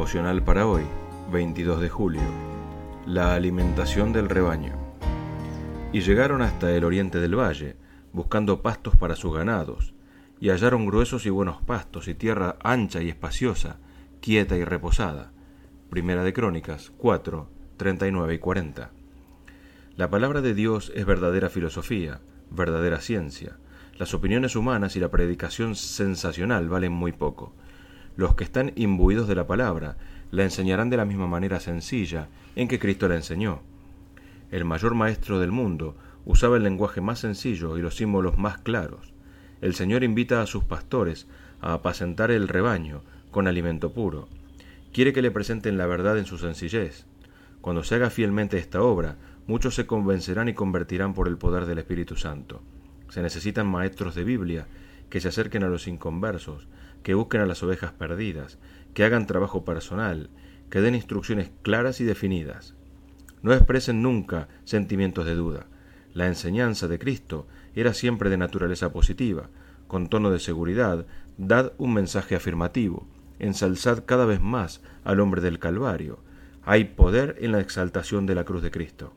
Devocional para hoy, 22 de julio. La alimentación del rebaño. Y llegaron hasta el oriente del valle, buscando pastos para sus ganados, y hallaron gruesos y buenos pastos, y tierra ancha y espaciosa, quieta y reposada. Primera de Crónicas 4, 39 y 40. La palabra de Dios es verdadera filosofía, verdadera ciencia. Las opiniones humanas y la predicación sensacional valen muy poco. Los que están imbuidos de la palabra la enseñarán de la misma manera sencilla en que Cristo la enseñó. El mayor maestro del mundo usaba el lenguaje más sencillo y los símbolos más claros. El Señor invita a sus pastores a apacentar el rebaño con alimento puro. Quiere que le presenten la verdad en su sencillez. Cuando se haga fielmente esta obra, muchos se convencerán y convertirán por el poder del Espíritu Santo. Se necesitan maestros de Biblia que se acerquen a los inconversos, que busquen a las ovejas perdidas, que hagan trabajo personal, que den instrucciones claras y definidas. No expresen nunca sentimientos de duda. La enseñanza de Cristo era siempre de naturaleza positiva. Con tono de seguridad, dad un mensaje afirmativo. Ensalzad cada vez más al hombre del Calvario. Hay poder en la exaltación de la cruz de Cristo.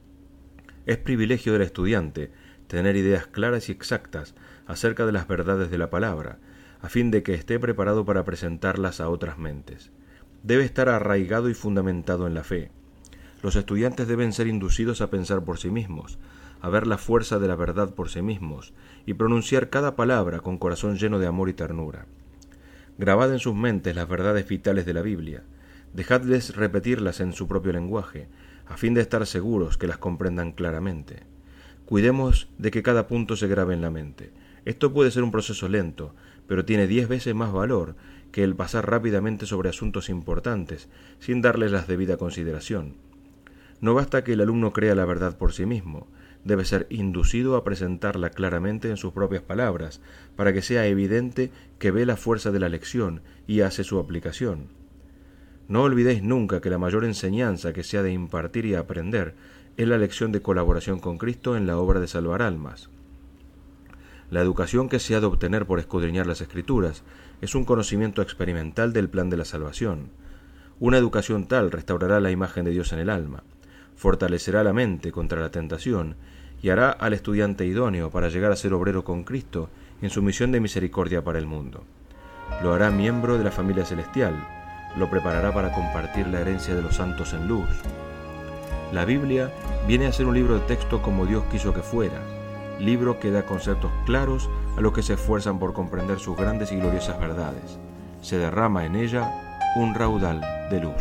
Es privilegio del estudiante tener ideas claras y exactas acerca de las verdades de la palabra, a fin de que esté preparado para presentarlas a otras mentes. Debe estar arraigado y fundamentado en la fe. Los estudiantes deben ser inducidos a pensar por sí mismos, a ver la fuerza de la verdad por sí mismos, y pronunciar cada palabra con corazón lleno de amor y ternura. Grabad en sus mentes las verdades vitales de la Biblia. Dejadles repetirlas en su propio lenguaje, a fin de estar seguros que las comprendan claramente. Cuidemos de que cada punto se grabe en la mente. Esto puede ser un proceso lento, pero tiene 10 veces más valor que el pasar rápidamente sobre asuntos importantes, sin darles la debida consideración. No basta que el alumno crea la verdad por sí mismo, debe ser inducido a presentarla claramente en sus propias palabras, para que sea evidente que ve la fuerza de la lección y hace su aplicación. No olvidéis nunca que la mayor enseñanza que se ha de impartir y aprender es la lección de colaboración con Cristo en la obra de salvar almas. La educación que se ha de obtener por escudriñar las Escrituras es un conocimiento experimental del plan de la salvación. Una educación tal restaurará la imagen de Dios en el alma, fortalecerá la mente contra la tentación y hará al estudiante idóneo para llegar a ser obrero con Cristo en su misión de misericordia para el mundo. Lo hará miembro de la familia celestial, lo preparará para compartir la herencia de los santos en luz. La Biblia viene a ser un libro de texto como Dios quiso que fuera, libro que da conceptos claros a los que se esfuerzan por comprender sus grandes y gloriosas verdades. Se derrama en ella un raudal de luz.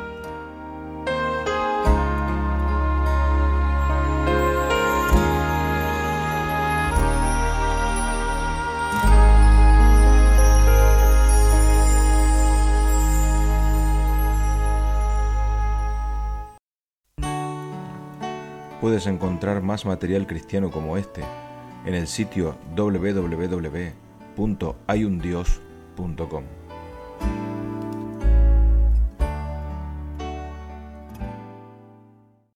Puedes encontrar más material cristiano como este en el sitio www.hayundios.com.